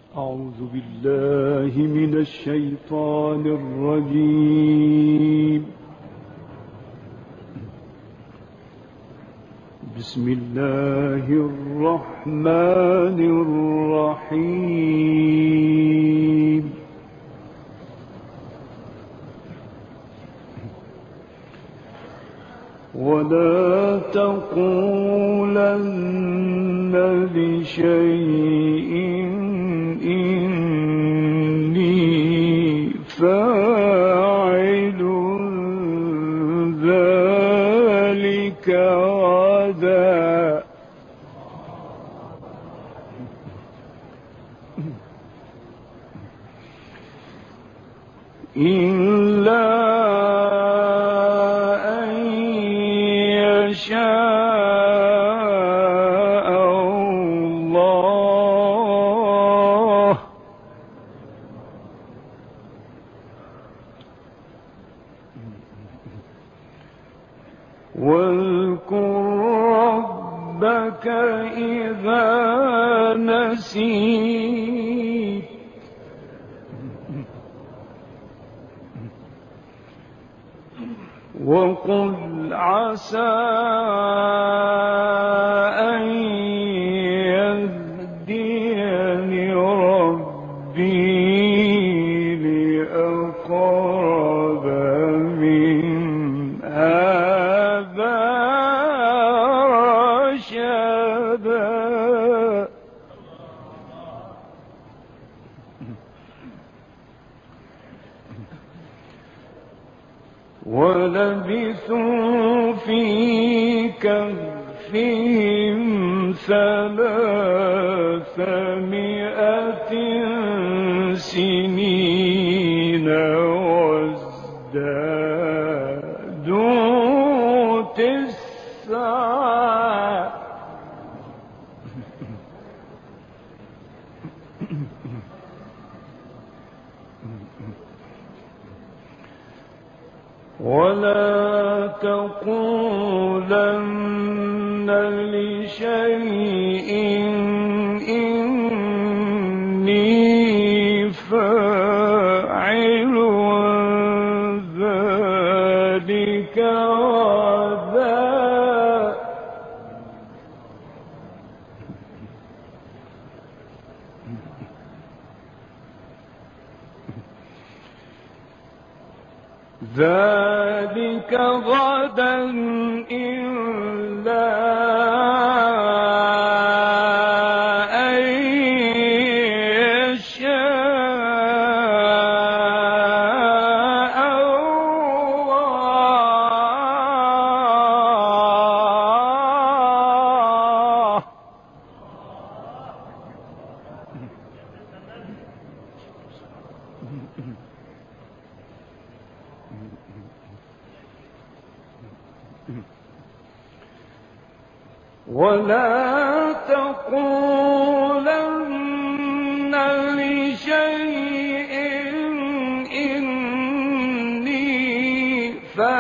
أعوذ بالله من الشيطان الرجيم. بسم الله الرحمن الرحيم. ولا تقولن لشيء إني فاعل ذلك غدا إلا أن يشاء الله. واذكر ربك إذا نسيت وقل عسى أن يهديني ربي لأقرب من هذا رشدا. ولبثوا في كهفهم 300 سنين وازدادوا 9. ولا تقولن لشيء إني فاعل ذلك غدا إلا أن يشاء الله. ولا تقولن لشيء إني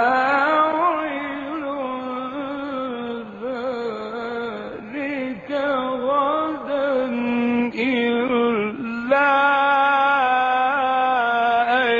فاعل ذلك غدا إلا أن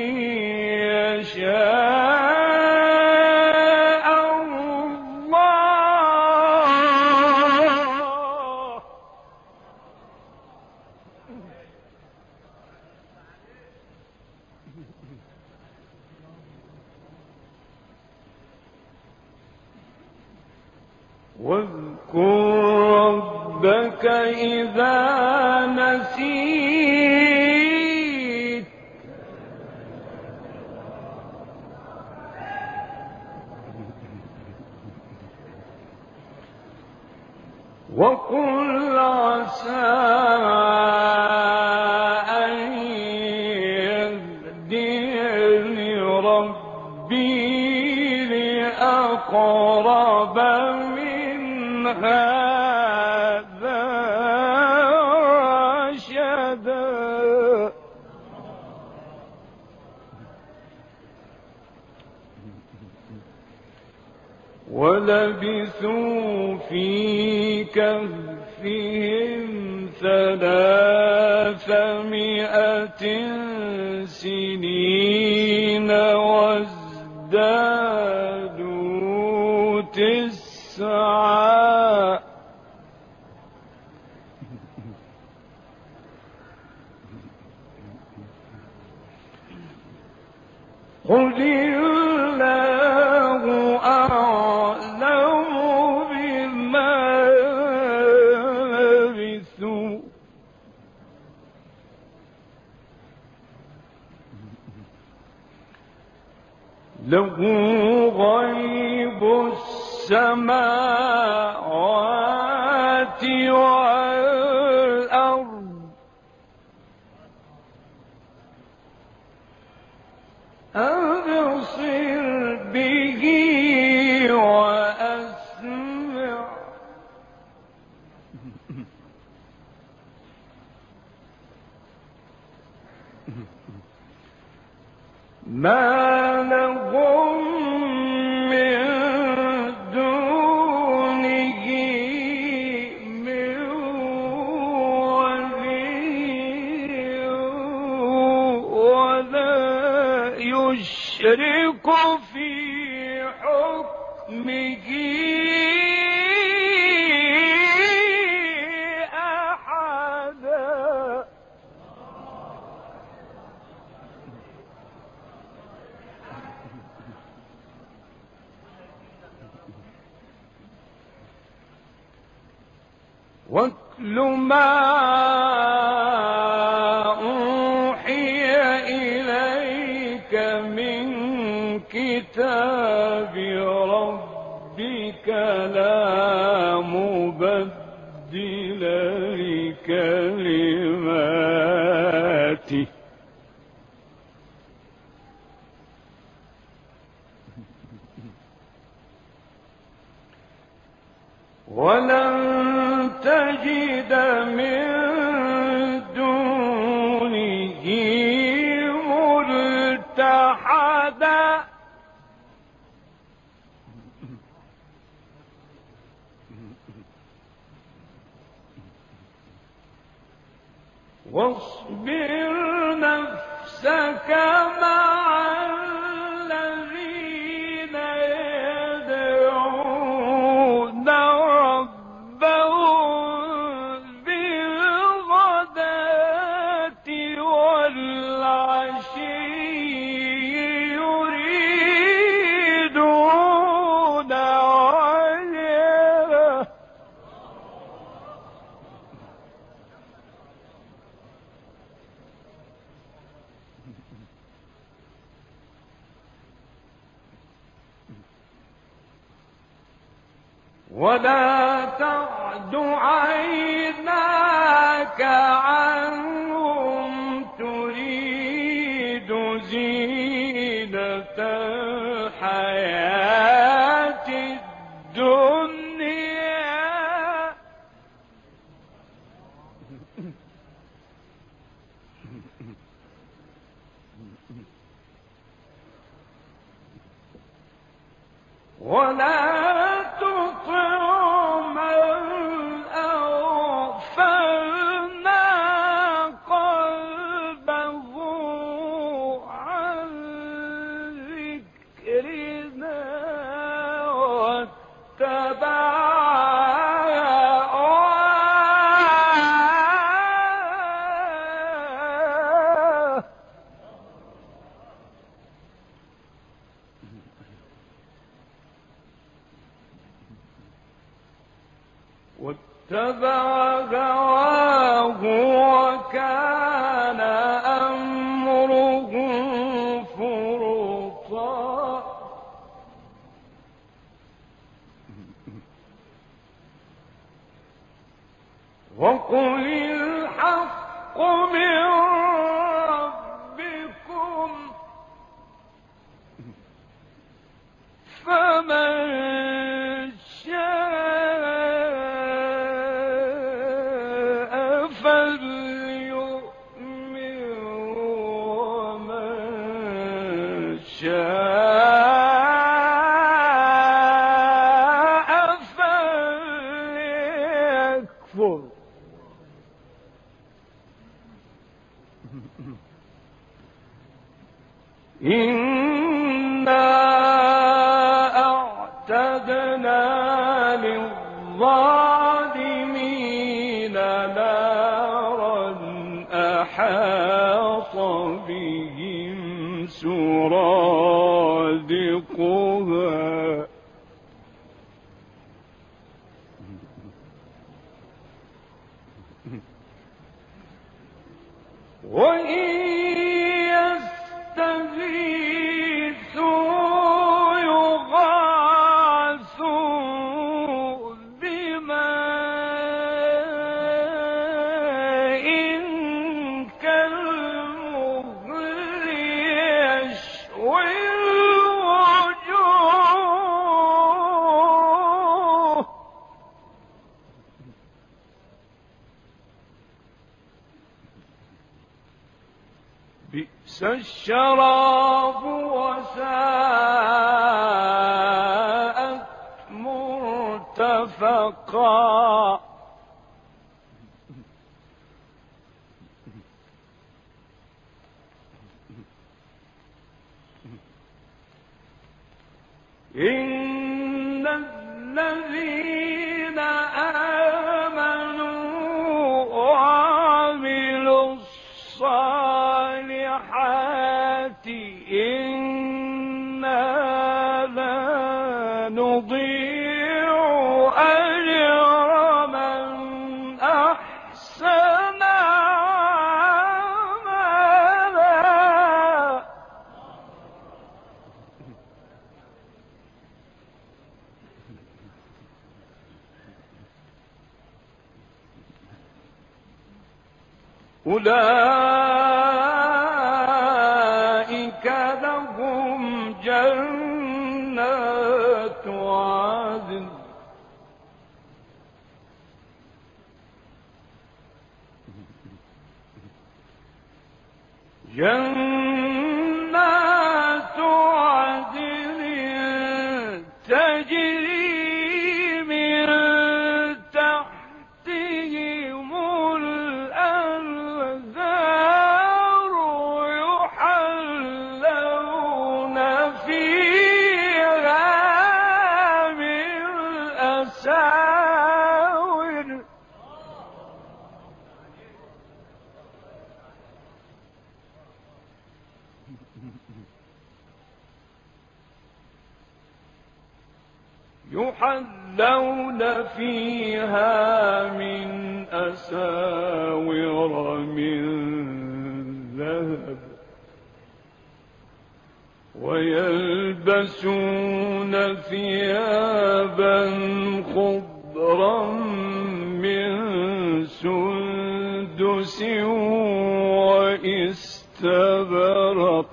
يشاء الله. واذكر ربك إذا نسيت وقل عسى أن يهديني ربي لأقرب من هذا رشدا. ولبثوا في كهفهم 300 ثلاثمائة سنين وازدادوا 9. قل الله أعلم بما لبثوا له غيب السماوات والأرض أبصر به وأسمع ما لهم من دونه من ولي ولا يشرك في حكمه أحدا. واتل ما أوحي إليك من كتاب ربك لا مبدل لكلماته ولن تجد من دونه ملتحدا. واصبر نفسك مع الذين يدعون ربهم بالغداة والعشي يريدون وجهه ولا تعد عيناك عنهم تريد زينة الحياة الدنيا ولا تطع من أغفلنا قلبه عن ذكرنا واتبع هواه وكان أمره فرطا. وقل الحق من ربكم فمن شاء فليؤمن ومن شاء فليكفر. إنا أعتدنا للظالمين نارا أحاط بهم سرادقها وإن يستغيثوا يغاثوا بماء كالمهل يشوي الوجوه بئس الشراب وساءت مرتفقا إن الذين آمنوا وعملوا الصالحات إنا لا نضيع أجر من أحسن عملا أولئك لهم جنات عدن تجري من تحتهم الأنهار يحلون فيها من أساور من ذهب ويلبسون ثيابا خضرا من سندس واستبرق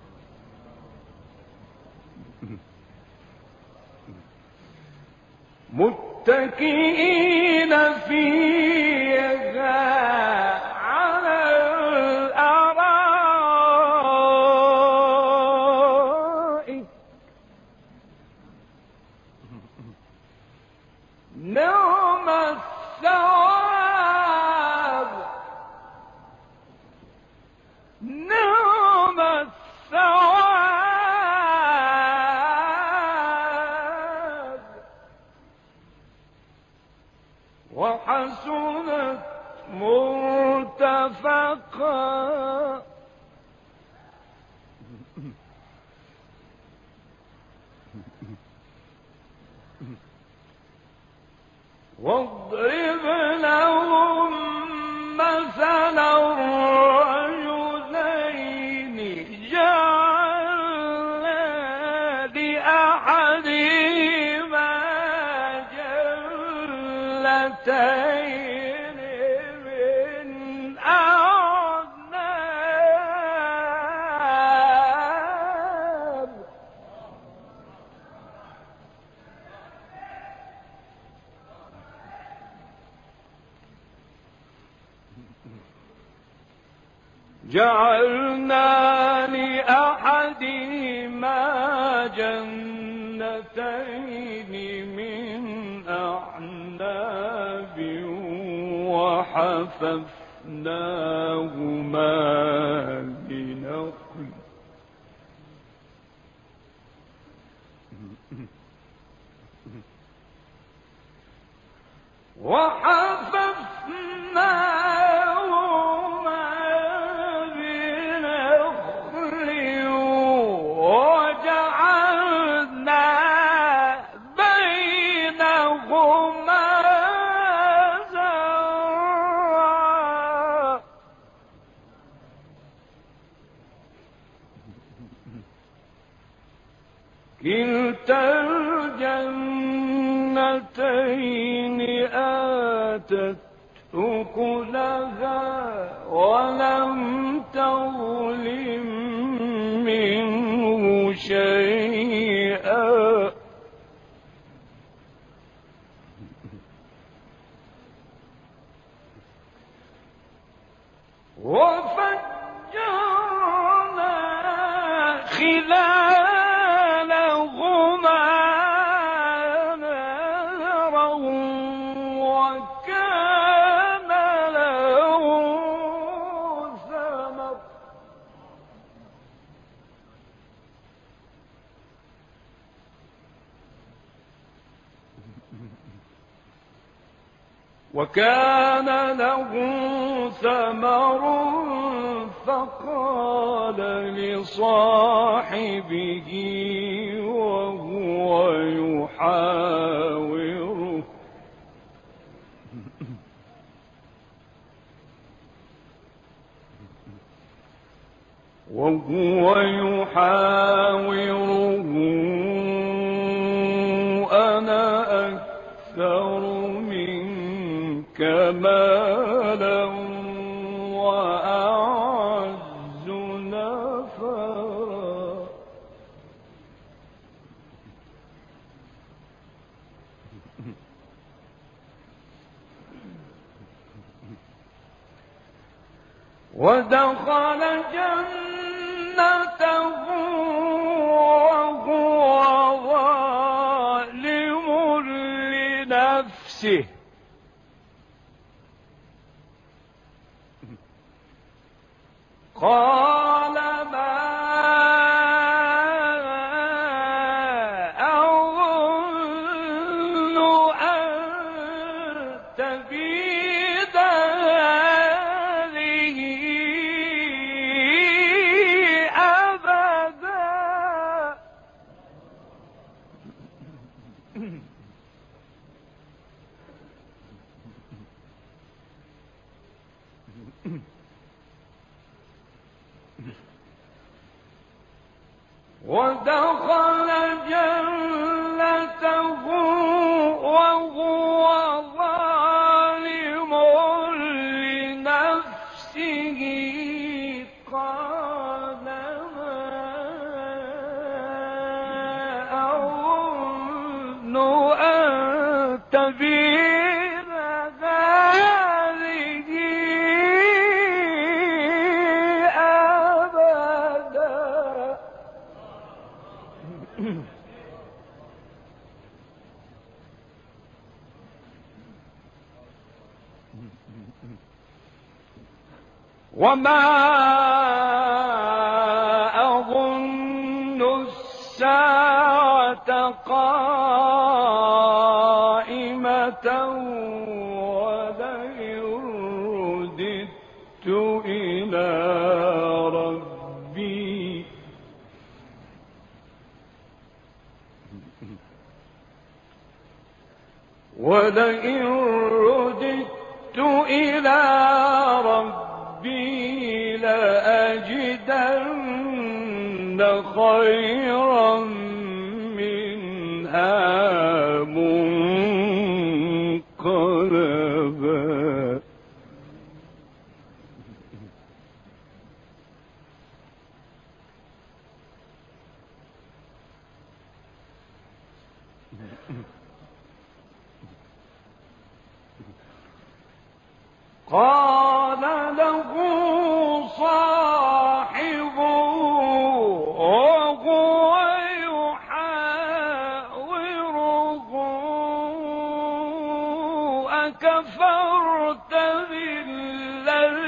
متكئين فيها على الأرائك نعم الثواب نعم الثواب وحسنت مرتفقا واضرب لهم مثلا الرجلين جعلنا لأحدهما جنتين من أعناب جعلنا لأحدهما جنتين من أعناب وحففناهما بنخل وحففناهما بنخل وجعلنا بينهما زرعا كلتا الجنتين آتت أكلها ولم تظلم منه شيئا وفجرنا خلالهما نهرا وكان له ثمر فقال لصاحبه وهو يحاوره أنا أكثر منك مالا وأعز نفرا ودخل جنته وهو ظالم لنفسه قال ما أظن أن تبيد هذه أبدا ودخل جنته وهو ظالم لنفسه قال ما أظن أن تبيد هذه أبدا وما أظن الساعة قائمة ولئن رددت إلى ربي لأجدن خيرا منها منقلبا قال له صاحبه وهو يحاوره أكفرت بالذي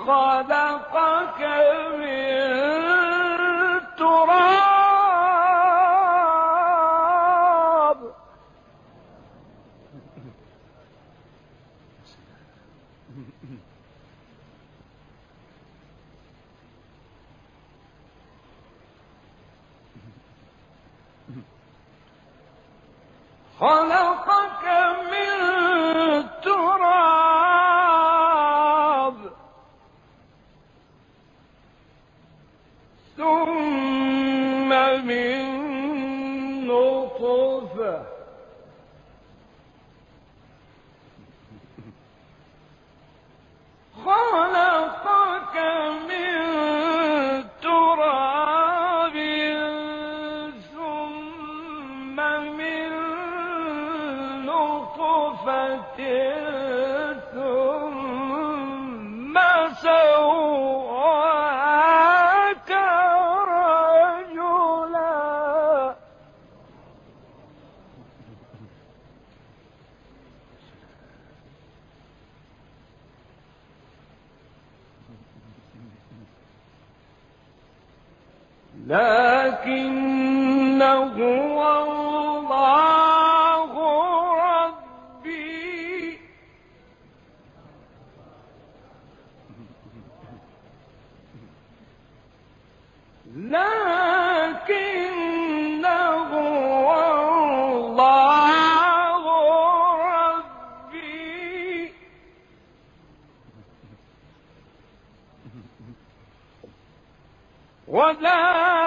خلقك من تراب خلقك من تراب ثم من نطفة خلقك من تراب ثم من نطفة ثم سواك رجلا لكنه الله ربي لكنه الله ربي ولا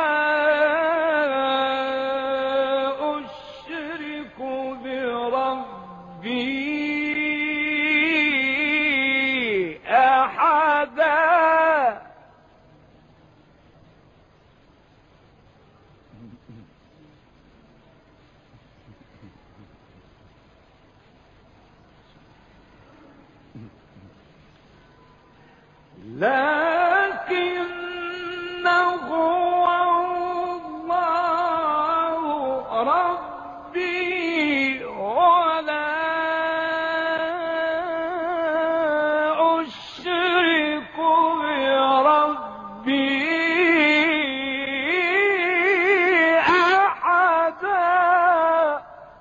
أشرك بربي أحدا لكنه الله ربي ولا أشرك بربي أحدا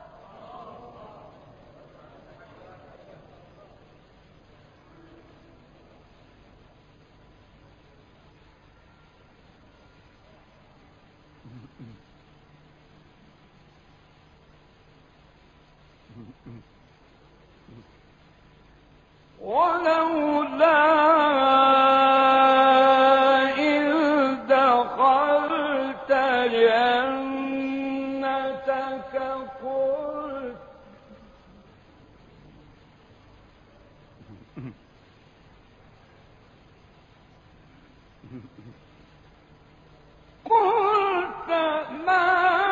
ولولا إذ دخلت جنتك قلت ما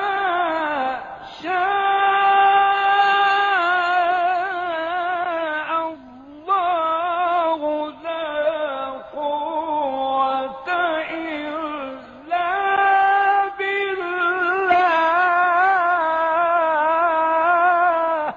شاء الله لا قوة إلا بالله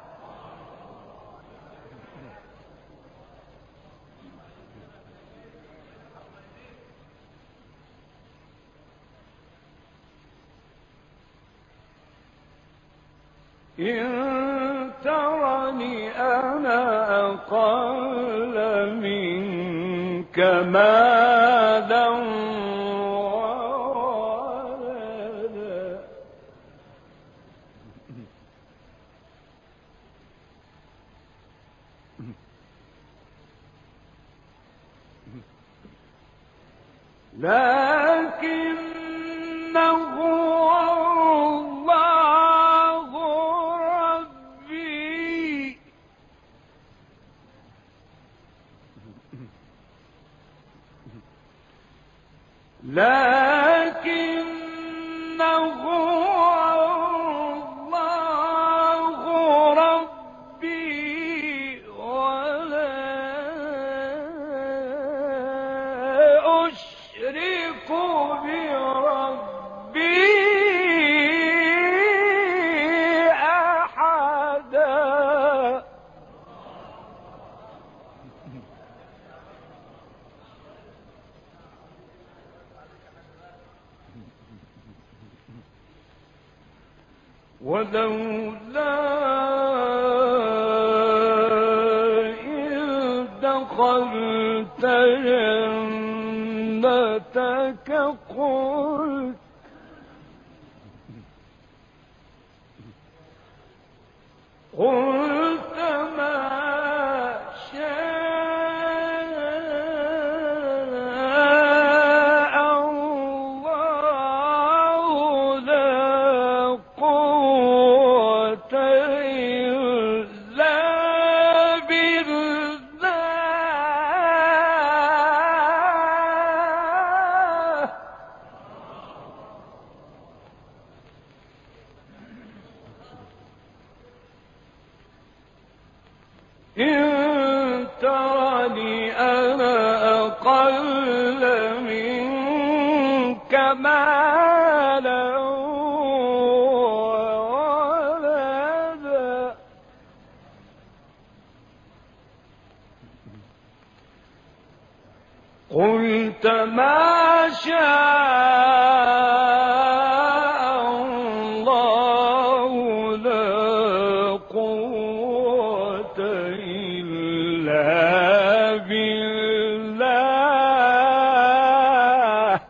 إن ترني أنا أقل منك مالا وولدا لكنه الله ربي لكنه الله ربي ولا أشرك بربي أحدا ولولا إذ دخلت جنتك قلت ما شاء الله لا قوة إلا بالله. إن ترني أنا أقل منك مالا وولدا قلت ما شاء الله لا قوة إلا بالله.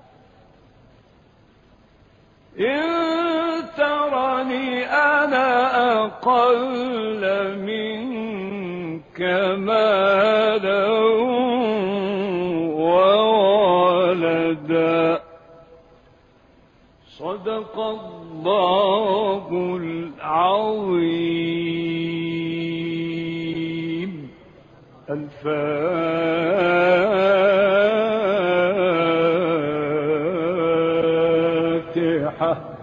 إن ترني أنا أقل منك مالا وولدا. صدق الله العظيم. الفاتحة.